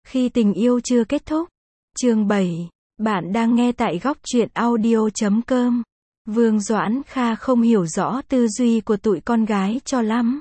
Khi tình yêu chưa kết thúc. Chương 7. Bạn đang nghe tại góc truyện audio.com. Vương Doãn Kha không hiểu rõ tư duy của tụi con gái cho lắm.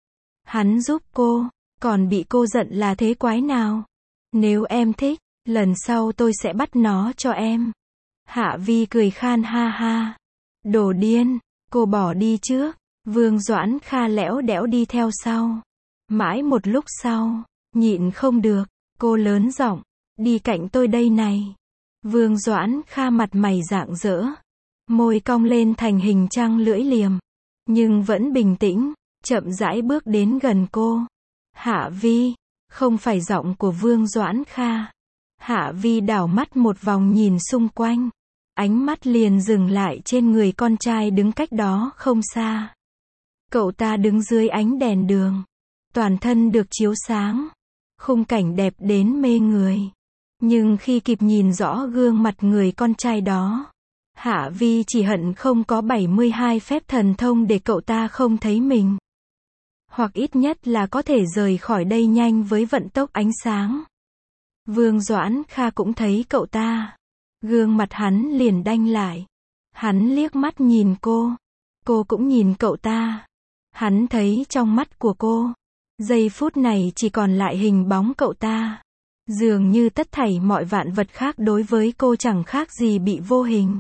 Hắn giúp cô, còn bị cô giận là thế quái nào? Nếu em thích, lần sau tôi sẽ bắt nó cho em. Hạ Vi cười khan ha ha. Đồ điên, cô bỏ đi trước. Vương Doãn Kha lẽo đẽo đi theo sau. Mãi một lúc sau, nhịn không được, cô lớn giọng, đi cạnh tôi đây này. Vương Doãn Kha mặt mày rạng rỡ, môi cong lên thành hình trăng lưỡi liềm, nhưng vẫn bình tĩnh, chậm rãi bước đến gần cô. Hạ Vi, không phải giọng của Vương Doãn Kha. Hạ Vi đảo mắt một vòng nhìn xung quanh, ánh mắt liền dừng lại trên người con trai đứng cách đó không xa. Cậu ta đứng dưới ánh đèn đường, toàn thân được chiếu sáng, khung cảnh đẹp đến mê người. Nhưng khi kịp nhìn rõ gương mặt người con trai đó, Hạ Vi chỉ hận không có 72 phép thần thông để cậu ta không thấy mình. Hoặc ít nhất là có thể rời khỏi đây nhanh với vận tốc ánh sáng. Vương Doãn Kha cũng thấy cậu ta. Gương mặt hắn liền đanh lại. Hắn liếc mắt nhìn cô cũng nhìn cậu ta. Hắn thấy trong mắt của cô, giây phút này chỉ còn lại hình bóng cậu ta. Dường như tất thảy mọi vạn vật khác đối với cô chẳng khác gì bị vô hình.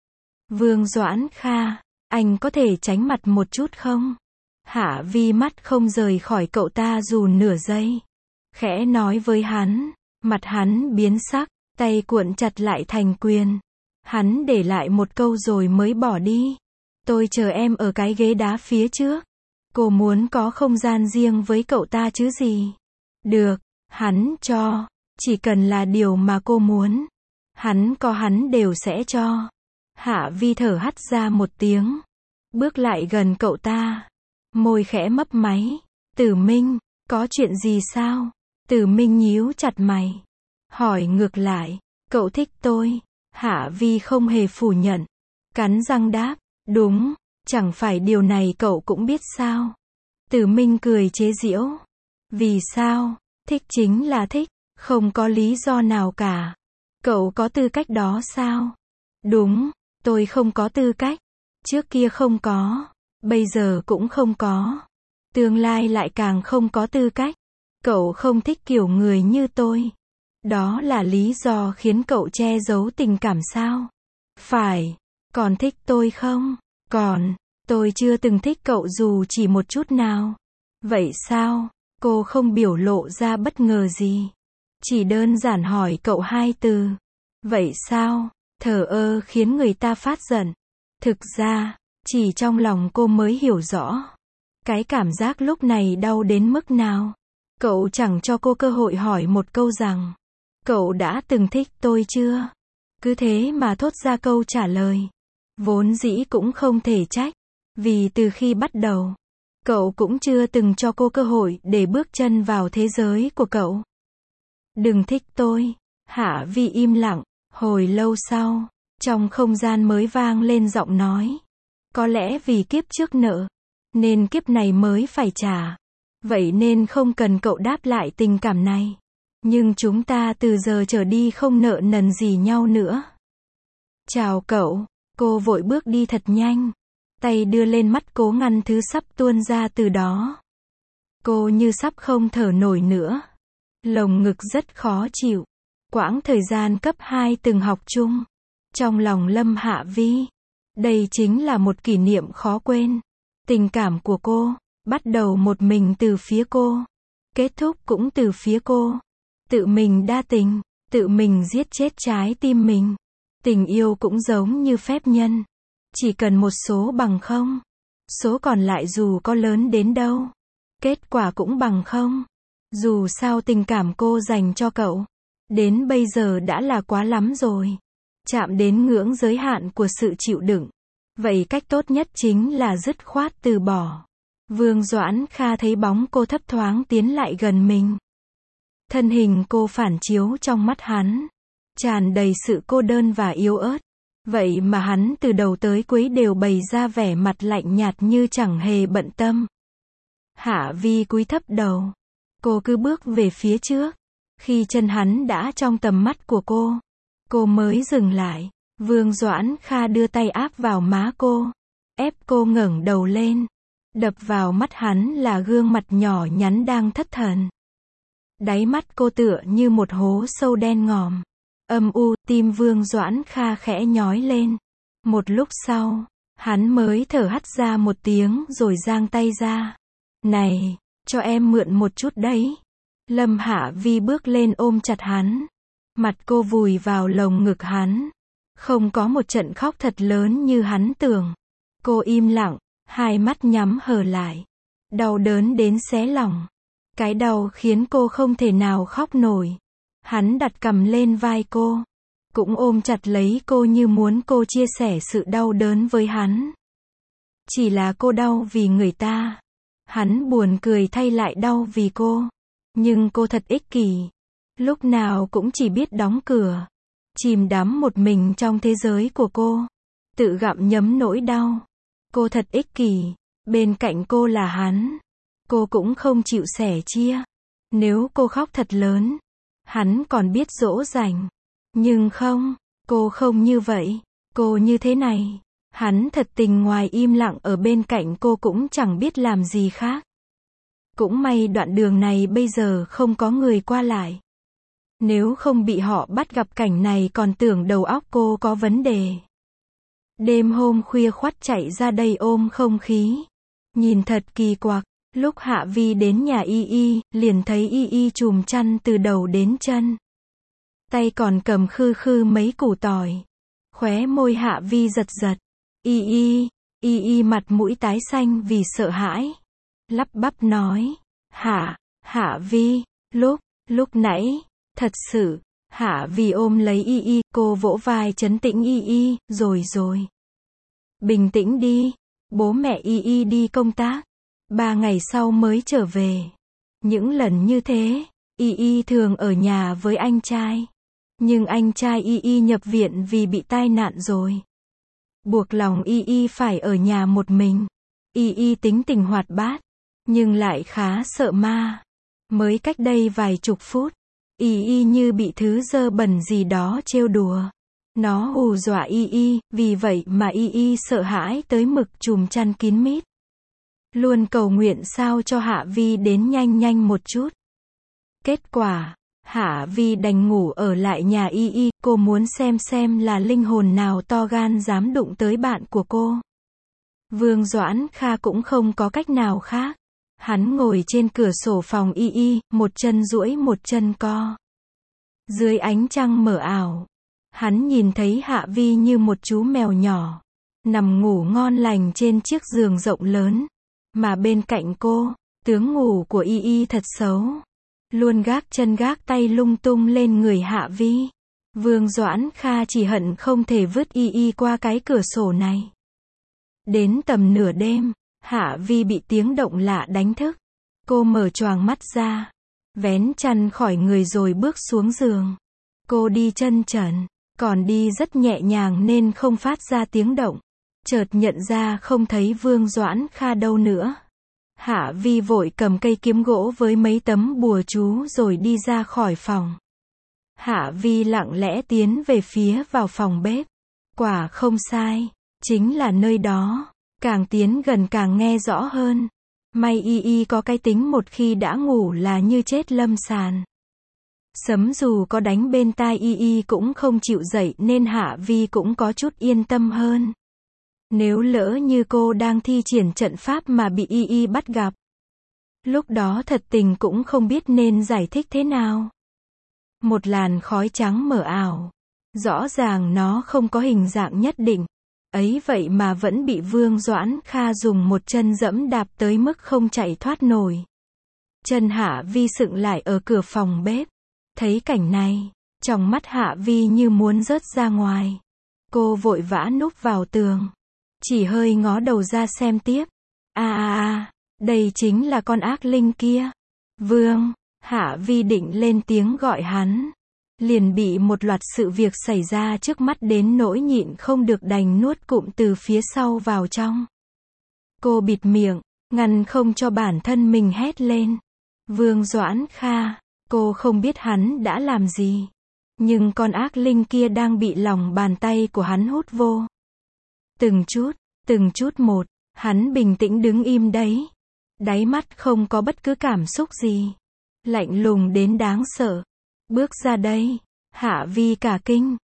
Vương Doãn Kha, anh có thể tránh mặt một chút không? Hạ Vi mắt không rời khỏi cậu ta dù nửa giây. Khẽ nói với hắn, mặt hắn biến sắc, tay cuộn chặt lại thành quyền. Hắn để lại một câu rồi mới bỏ đi. Tôi chờ em ở cái ghế đá phía trước. Cô muốn có không gian riêng với cậu ta chứ gì? Được, hắn cho, chỉ cần là điều mà cô muốn. Hắn có hắn đều sẽ cho. Hạ Vi thở hắt ra một tiếng, bước lại gần cậu ta, môi khẽ mấp máy. Tử Minh, có chuyện gì sao? Tử Minh nhíu chặt mày, hỏi ngược lại, cậu thích tôi? Hạ Vi không hề phủ nhận, cắn răng đáp, đúng, chẳng phải điều này cậu cũng biết sao? Tử Minh cười chế giễu, vì sao? Thích chính là thích, không có lý do nào cả. Cậu có tư cách đó sao? Đúng, tôi không có tư cách. Trước kia không có, bây giờ cũng không có, tương lai lại càng không có tư cách. Cậu không thích kiểu người như tôi. Đó là lý do khiến cậu che giấu tình cảm sao? Phải, còn thích tôi không? Còn, tôi chưa từng thích cậu dù chỉ một chút nào. Vậy sao? Cô không biểu lộ ra bất ngờ gì. Chỉ đơn giản hỏi cậu hai từ. Vậy sao? Thờ ơ khiến người ta phát giận. Thực ra, chỉ trong lòng cô mới hiểu rõ. Cái cảm giác lúc này đau đến mức nào. Cậu chẳng cho cô cơ hội hỏi một câu rằng, cậu đã từng thích tôi chưa? Cứ thế mà thốt ra câu trả lời. Vốn dĩ cũng không thể trách. Vì từ khi bắt đầu, cậu cũng chưa từng cho cô cơ hội để bước chân vào thế giới của cậu. Đừng thích tôi. Hạ Vi im lặng, hồi lâu sau, trong không gian mới vang lên giọng nói. Có lẽ vì kiếp trước nợ, nên kiếp này mới phải trả. Vậy nên không cần cậu đáp lại tình cảm này. Nhưng chúng ta từ giờ trở đi không nợ nần gì nhau nữa. Chào cậu. Cô vội bước đi thật nhanh. Tay đưa lên mắt cố ngăn thứ sắp tuôn ra từ đó. Cô như sắp không thở nổi nữa. Lồng ngực rất khó chịu. Quãng thời gian cấp 2 từng học chung. Trong lòng Lâm Hạ Vi, đây chính là một kỷ niệm khó quên. Tình cảm của cô, bắt đầu một mình từ phía cô. Kết thúc cũng từ phía cô. Tự mình đa tình, tự mình giết chết trái tim mình. Tình yêu cũng giống như phép nhân. Chỉ cần một số bằng không. Số còn lại dù có lớn đến đâu, kết quả cũng bằng không. Dù sao tình cảm cô dành cho cậu, đến bây giờ đã là quá lắm rồi. Chạm đến ngưỡng giới hạn của sự chịu đựng. Vậy cách tốt nhất chính là dứt khoát từ bỏ. Vương Doãn Kha thấy bóng cô thấp thoáng tiến lại gần mình. Thân hình cô phản chiếu trong mắt hắn, tràn đầy sự cô đơn và yếu ớt. Vậy mà hắn từ đầu tới cuối đều bày ra vẻ mặt lạnh nhạt như chẳng hề bận tâm. Hạ Vi cúi thấp đầu. Cô cứ bước về phía trước. Khi chân hắn đã trong tầm mắt của cô mới dừng lại. Vương Doãn Kha đưa tay áp vào má cô, ép cô ngẩng đầu lên. Đập vào mắt hắn là gương mặt nhỏ nhắn đang thất thần. Đáy mắt cô tựa như một hố sâu đen ngòm. Âm u, tim Vương Doãn Kha khẽ nhói lên. Một lúc sau, hắn mới thở hắt ra một tiếng rồi giang tay ra. Này, cho em mượn một chút đấy. Lâm Hạ Vi bước lên ôm chặt hắn. Mặt cô vùi vào lồng ngực hắn. Không có một trận khóc thật lớn như hắn tưởng. Cô im lặng, hai mắt nhắm hờ lại. Đau đớn đến xé lòng. Cái đau khiến cô không thể nào khóc nổi. Hắn đặt cằm lên vai cô, cũng ôm chặt lấy cô như muốn cô chia sẻ sự đau đớn với hắn. Chỉ là cô đau vì người ta. Hắn buồn cười thay lại đau vì cô. Nhưng cô thật ích kỷ. Lúc nào cũng chỉ biết đóng cửa. Chìm đắm một mình trong thế giới của cô. Tự gặm nhấm nỗi đau. Cô thật ích kỷ. Bên cạnh cô là hắn. Cô cũng không chịu sẻ chia. Nếu cô khóc thật lớn, hắn còn biết dỗ dành. Nhưng không, cô không như vậy. Cô như thế này. Hắn thật tình ngoài im lặng ở bên cạnh cô cũng chẳng biết làm gì khác. Cũng may đoạn đường này bây giờ không có người qua lại. Nếu không bị họ bắt gặp cảnh này còn tưởng đầu óc cô có vấn đề. Đêm hôm khuya khoắt chạy ra đây ôm không khí. Nhìn thật kỳ quặc. Lúc Hạ Vi đến nhà Y Y, liền thấy Y Y chùm chăn từ đầu đến chân. Tay còn cầm khư khư mấy củ tỏi. Khóe môi Hạ Vi giật giật. Y Y mặt mũi tái xanh vì sợ hãi. Lắp bắp nói. Hạ Vi, lúc nãy, thật sự. Hạ Vi ôm lấy Y Y, cô vỗ vai trấn tĩnh Y Y, rồi. Bình tĩnh đi, bố mẹ Y Y đi công tác. 3 ngày sau mới trở về. Những lần như thế, Y Y thường ở nhà với anh trai. Nhưng anh trai Y Y nhập viện vì bị tai nạn rồi. Buộc lòng Y Y phải ở nhà một mình. Y Y tính tình hoạt bát, nhưng lại khá sợ ma. Mới cách đây vài chục phút, Y Y như bị thứ dơ bẩn gì đó trêu đùa. Nó hù dọa Y Y, vì vậy mà Y Y sợ hãi tới mực chùm chăn kín mít. Luôn cầu nguyện sao cho Hạ Vi đến nhanh một chút. Kết quả, Hạ Vi đành ngủ ở lại nhà Y Y, cô muốn xem là linh hồn nào to gan dám đụng tới bạn của cô. Vương Doãn Kha cũng không có cách nào khác. Hắn ngồi trên cửa sổ phòng Y Y, một chân duỗi một chân co. Dưới ánh trăng mờ ảo, hắn nhìn thấy Hạ Vi như một chú mèo nhỏ, nằm ngủ ngon lành trên chiếc giường rộng lớn. Mà bên cạnh cô, tướng ngủ của Y Y thật xấu. Luôn gác chân gác tay lung tung lên người Hạ Vi. Vương Doãn Kha chỉ hận không thể vứt Y Y qua cái cửa sổ này. Đến tầm nửa đêm, Hạ Vi bị tiếng động lạ đánh thức. Cô mở choàng mắt ra, vén chăn khỏi người rồi bước xuống giường. Cô đi chân trần, còn đi rất nhẹ nhàng nên không phát ra tiếng động. Chợt nhận ra không thấy Vương Doãn Kha đâu nữa. Hạ Vi vội cầm cây kiếm gỗ với mấy tấm bùa chú rồi đi ra khỏi phòng. Hạ Vi lặng lẽ tiến về phía vào phòng bếp. Quả không sai, chính là nơi đó. Càng tiến gần càng nghe rõ hơn. May Y Y có cái tính một khi đã ngủ là như chết lâm sàn. Sấm dù có đánh bên tai Y Y cũng không chịu dậy nên Hạ Vi cũng có chút yên tâm hơn. Nếu lỡ như cô đang thi triển trận pháp mà bị Y Y bắt gặp, lúc đó thật tình cũng không biết nên giải thích thế nào. Một làn khói trắng mờ ảo. Rõ ràng nó không có hình dạng nhất định. Ấy vậy mà vẫn bị Vương Doãn Kha dùng một chân dẫm đạp tới mức không chạy thoát nổi. Chân Hạ Vi sững lại ở cửa phòng bếp. Thấy cảnh này, trong mắt Hạ Vi như muốn rớt ra ngoài. Cô vội vã núp vào tường. Chỉ hơi ngó đầu ra xem tiếp. Đây chính là con ác linh kia. Vương, Hạ Vi định lên tiếng gọi hắn. Liền bị một loạt sự việc xảy ra trước mắt đến nỗi nhịn không được đành nuốt cụm từ phía sau vào trong. Cô bịt miệng, ngăn không cho bản thân mình hét lên. Vương Doãn Kha, Cô không biết hắn đã làm gì. Nhưng con ác linh kia đang bị lòng bàn tay của hắn hút vô. Từng chút một, hắn bình tĩnh đứng im đấy. Đáy mắt không có bất cứ cảm xúc gì. Lạnh lùng đến đáng sợ. Bước ra đây. Hạ Vi cả kinh.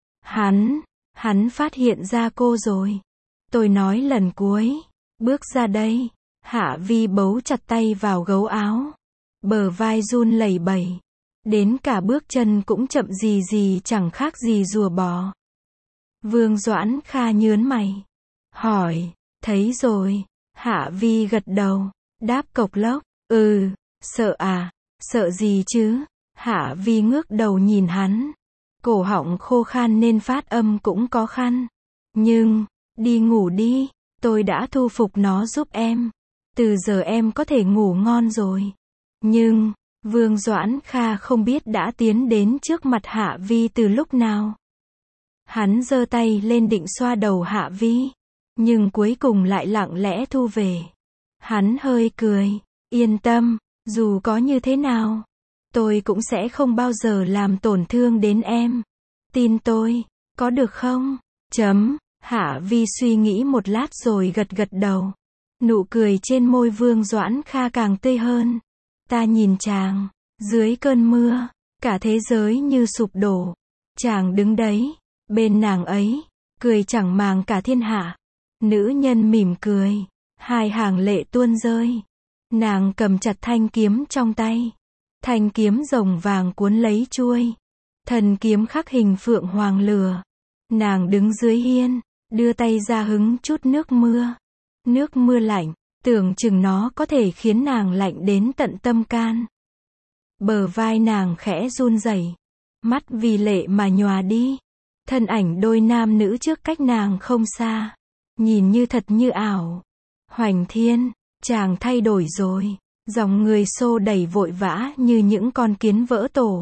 Hắn phát hiện ra cô rồi. Tôi nói lần cuối. Bước ra đây. Hạ Vi bấu chặt tay vào gấu áo. Bờ vai run lẩy bẩy. Đến cả bước chân cũng chậm gì chẳng khác gì rùa bò. Vương Doãn Kha nhớn mày. Hỏi, thấy rồi. Hạ Vi gật đầu. Đáp cộc lốc. Sợ à? Sợ gì chứ? Hạ Vi ngước đầu nhìn hắn. Cổ họng khô khan nên phát âm cũng có khăn. Nhưng, đi ngủ đi. Tôi đã thu phục nó giúp em. Từ giờ em có thể ngủ ngon rồi. Nhưng, Vương Doãn Kha không biết đã tiến đến trước mặt Hạ Vi từ lúc nào. Hắn giơ tay lên định xoa đầu Hạ Vi. Nhưng cuối cùng lại lặng lẽ thu về. Hắn hơi cười. Yên tâm, dù có như thế nào, tôi cũng sẽ không bao giờ làm tổn thương đến em. Tin tôi, có được không? Hạ Vi suy nghĩ một lát rồi gật đầu. Nụ cười trên môi Vương Doãn Kha càng tươi hơn. Ta nhìn chàng, dưới cơn mưa, cả thế giới như sụp đổ. Chàng đứng đấy, bên nàng ấy, cười chẳng màng cả thiên hạ. Nữ nhân mỉm cười, hai hàng lệ tuôn rơi. Nàng cầm chặt thanh kiếm trong tay. Thanh kiếm rồng vàng cuốn lấy chuôi. Thần kiếm khắc hình phượng hoàng lửa. Nàng đứng dưới hiên, đưa tay ra hứng chút nước mưa. Nước mưa lạnh, tưởng chừng nó có thể khiến nàng lạnh đến tận tâm can. Bờ vai nàng khẽ run rẩy, mắt vì lệ mà nhòa đi. Thân ảnh đôi nam nữ trước cách nàng không xa, nhìn như thật như ảo. Hoành Thiên, chàng thay đổi rồi. Dòng người xô đẩy vội vã như những con kiến vỡ tổ.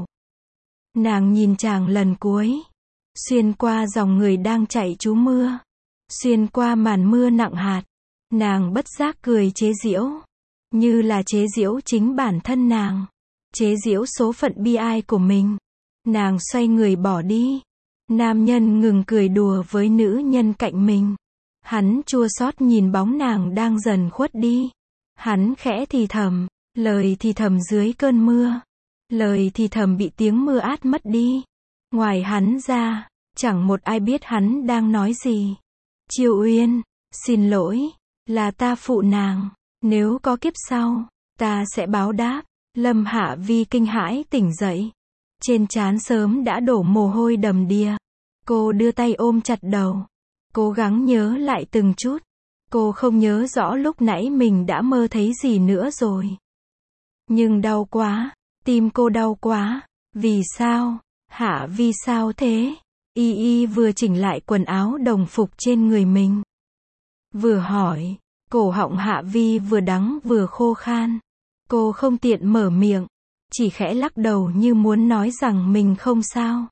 Nàng nhìn chàng lần cuối. Xuyên qua dòng người đang chạy trú mưa. Xuyên qua màn mưa nặng hạt. Nàng bất giác cười chế giễu. Như là chế giễu chính bản thân nàng. Chế giễu số phận bi ai của mình. Nàng xoay người bỏ đi. Nam nhân ngừng cười đùa với nữ nhân cạnh mình. Hắn chua xót nhìn bóng nàng đang dần khuất đi. Hắn khẽ thì thầm, lời thì thầm dưới cơn mưa. Lời thì thầm bị tiếng mưa át mất đi. Ngoài hắn ra, chẳng một ai biết hắn đang nói gì. Triều Uyên, xin lỗi, là ta phụ nàng. Nếu có kiếp sau, ta sẽ báo đáp. Lâm Hạ Vi kinh hãi tỉnh dậy. Trên trán sớm đã đổ mồ hôi đầm đìa. Cô đưa tay ôm chặt đầu. Cố gắng nhớ lại từng chút. Cô không nhớ rõ lúc nãy mình đã mơ thấy gì nữa rồi. Nhưng đau quá. Tim cô đau quá. Vì sao? Hạ Vi sao thế? Y vừa chỉnh lại quần áo đồng phục trên người mình. Vừa hỏi. Cổ họng Hạ Vi vừa đắng vừa khô khan. Cô không tiện mở miệng. Chỉ khẽ lắc đầu như muốn nói rằng mình không sao.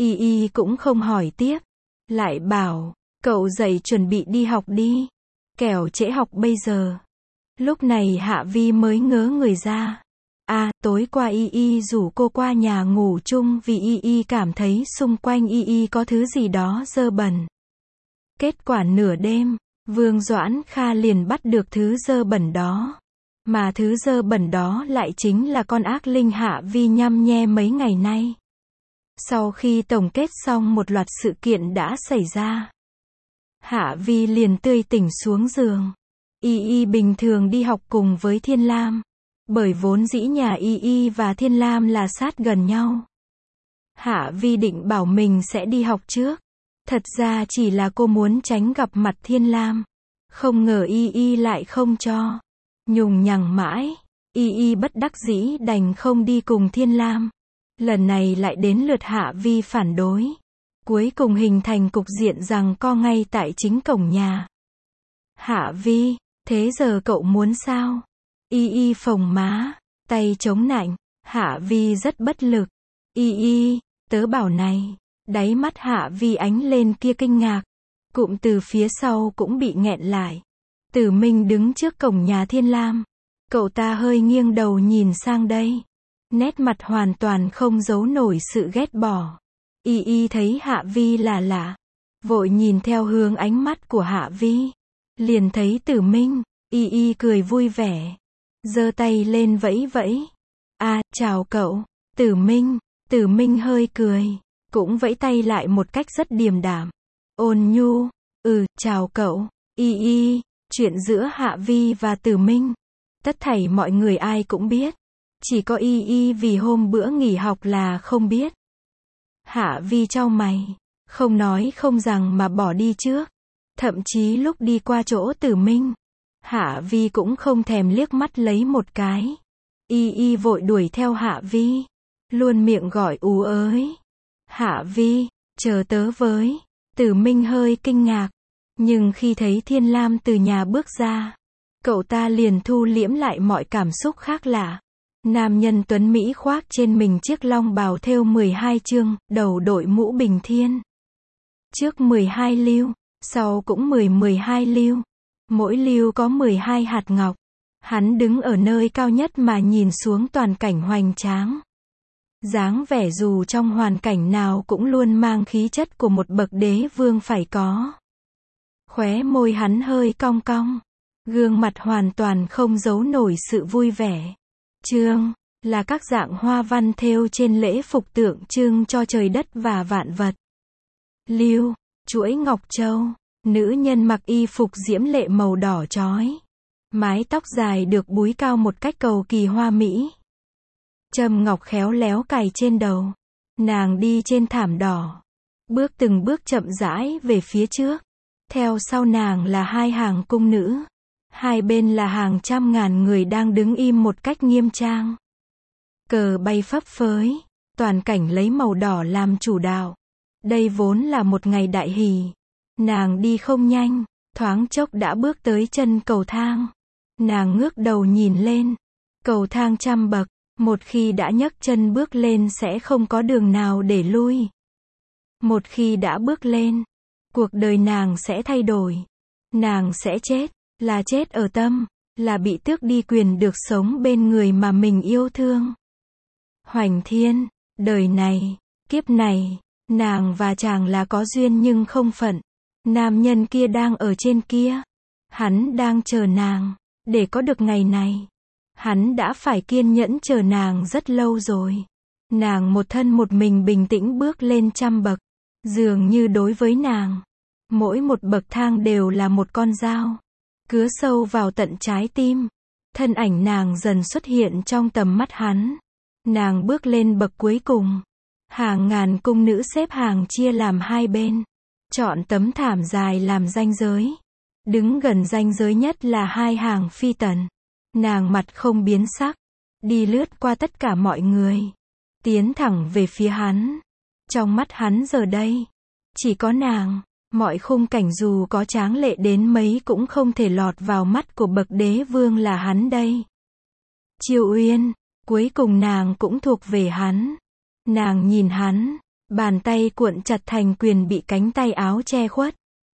Y cũng không hỏi tiếp. Lại bảo, cậu dậy chuẩn bị đi học đi. Kẻo trễ học bây giờ. Lúc này Hạ Vi mới ngớ người ra. Tối qua Y rủ cô qua nhà ngủ chung vì Y cảm thấy xung quanh Y có thứ gì đó dơ bẩn. Kết quả nửa đêm, Vương Doãn Kha liền bắt được thứ dơ bẩn đó. Mà thứ dơ bẩn đó lại chính là con ác linh Hạ Vi nhăm nhe mấy ngày nay. Sau khi tổng kết xong một loạt sự kiện đã xảy ra, Hạ Vi liền tươi tỉnh xuống giường. Y bình thường đi học cùng với Thiên Lam. Bởi vốn dĩ nhà Y và Thiên Lam là sát gần nhau. Hạ Vi định bảo mình sẽ đi học trước. Thật ra chỉ là cô muốn tránh gặp mặt Thiên Lam. Không ngờ Y lại không cho. Nhùng nhằng mãi. Y bất đắc dĩ đành không đi cùng Thiên Lam. Lần này lại đến lượt Hạ Vi phản đối. Cuối cùng hình thành cục diện giằng co ngay tại chính cổng nhà. Hạ Vi, thế giờ cậu muốn sao? Y phồng má, tay chống nạnh. Hạ Vi rất bất lực. Y, tớ bảo này. Đáy mắt Hạ Vi ánh lên kia kinh ngạc. Cụm từ phía sau cũng bị nghẹn lại. Tử Minh đứng trước cổng nhà Thiên Lam. Cậu ta hơi nghiêng đầu nhìn sang đây. Nét mặt hoàn toàn không giấu nổi sự ghét bỏ. Y Y thấy Hạ Vi là lạ, vội nhìn theo hướng ánh mắt của Hạ Vi. Liền thấy Tử Minh, Y Y cười vui vẻ, giơ tay lên vẫy vẫy. Chào cậu, Tử Minh. Tử Minh hơi cười, cũng vẫy tay lại một cách rất điềm đạm. Ôn nhu, chào cậu, Y Y. Chuyện giữa Hạ Vi và Tử Minh, tất thảy mọi người ai cũng biết. Chỉ có Y Y vì hôm bữa nghỉ học là không biết. Hạ Vi chau mày, không nói không rằng mà bỏ đi trước. Thậm chí lúc đi qua chỗ Tử Minh, Hạ Vi cũng không thèm liếc mắt lấy một cái. Y Y vội đuổi theo Hạ Vi, luôn miệng gọi ú ới. Hạ Vi, chờ tớ với. Tử Minh hơi kinh ngạc, nhưng khi thấy Thiên Lam từ nhà bước ra, cậu ta liền thu liễm lại mọi cảm xúc khác lạ. Nam nhân tuấn Mỹ khoác trên mình chiếc long bào thêu 12 chương, đầu đội mũ bình thiên. Trước 12 lưu, sau cũng 12 lưu. Mỗi lưu có 12 hạt ngọc. Hắn đứng ở nơi cao nhất mà nhìn xuống toàn cảnh hoành tráng. Dáng vẻ dù trong hoàn cảnh nào cũng luôn mang khí chất của một bậc đế vương phải có. Khóe môi hắn hơi cong cong, gương mặt hoàn toàn không giấu nổi sự vui vẻ. Chương là các dạng hoa văn thêu trên lễ phục tượng trưng cho trời đất và vạn vật. Lưu, chuỗi ngọc châu. Nữ nhân mặc y phục diễm lệ màu đỏ chói. Mái tóc dài được búi cao một cách cầu kỳ hoa mỹ. Châm ngọc khéo léo cài trên đầu. Nàng đi trên thảm đỏ, bước từng bước chậm rãi về phía trước. Theo sau nàng là hai hàng cung nữ. Hai bên là hàng trăm ngàn người đang đứng im một cách nghiêm trang. Cờ bay phấp phới, toàn cảnh lấy màu đỏ làm chủ đạo. Đây vốn là một ngày đại hỷ. Nàng đi không nhanh, thoáng chốc đã bước tới chân cầu thang. Nàng ngước đầu nhìn lên. Cầu thang trăm bậc, một khi đã nhấc chân bước lên sẽ không có đường nào để lui. Một khi đã bước lên, cuộc đời nàng sẽ thay đổi. Nàng sẽ chết, là chết ở tâm, là bị tước đi quyền được sống bên người mà mình yêu thương. Hoành thiên, đời này, kiếp này, nàng và chàng là có duyên nhưng không phận. Nam nhân kia đang ở trên kia. Hắn đang chờ nàng, để có được ngày này. Hắn đã phải kiên nhẫn chờ nàng rất lâu rồi. Nàng một thân một mình bình tĩnh bước lên trăm bậc. Dường như đối với nàng, mỗi một bậc thang đều là một con dao, cứa sâu vào tận trái tim. Thân ảnh nàng dần xuất hiện trong tầm mắt hắn. Nàng bước lên bậc cuối cùng. Hàng ngàn cung nữ xếp hàng chia làm hai bên. Chọn tấm thảm dài làm ranh giới. Đứng gần ranh giới nhất là hai hàng phi tần. Nàng mặt không biến sắc, đi lướt qua tất cả mọi người, tiến thẳng về phía hắn. Trong mắt hắn giờ đây, chỉ có nàng. Mọi khung cảnh dù có tráng lệ đến mấy cũng không thể lọt vào mắt của bậc đế vương là hắn đây. Triều Uyên, cuối cùng nàng cũng thuộc về hắn. Nàng nhìn hắn, bàn tay cuộn chặt thành quyền bị cánh tay áo che khuất.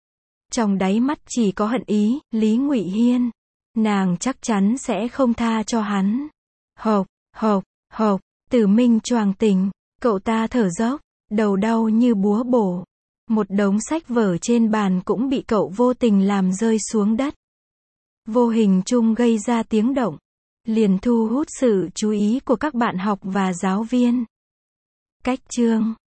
Trong đáy mắt chỉ có hận ý. Lý Ngụy Hiên, nàng chắc chắn sẽ không tha cho hắn. Hộc, hộc, hộc. Tử Minh choàng tỉnh, cậu ta thở dốc, đầu đau như búa bổ. Một đống sách vở trên bàn cũng bị cậu vô tình làm rơi xuống đất. Vô hình chung gây ra tiếng động, liền thu hút sự chú ý của các bạn học và giáo viên. Cách chương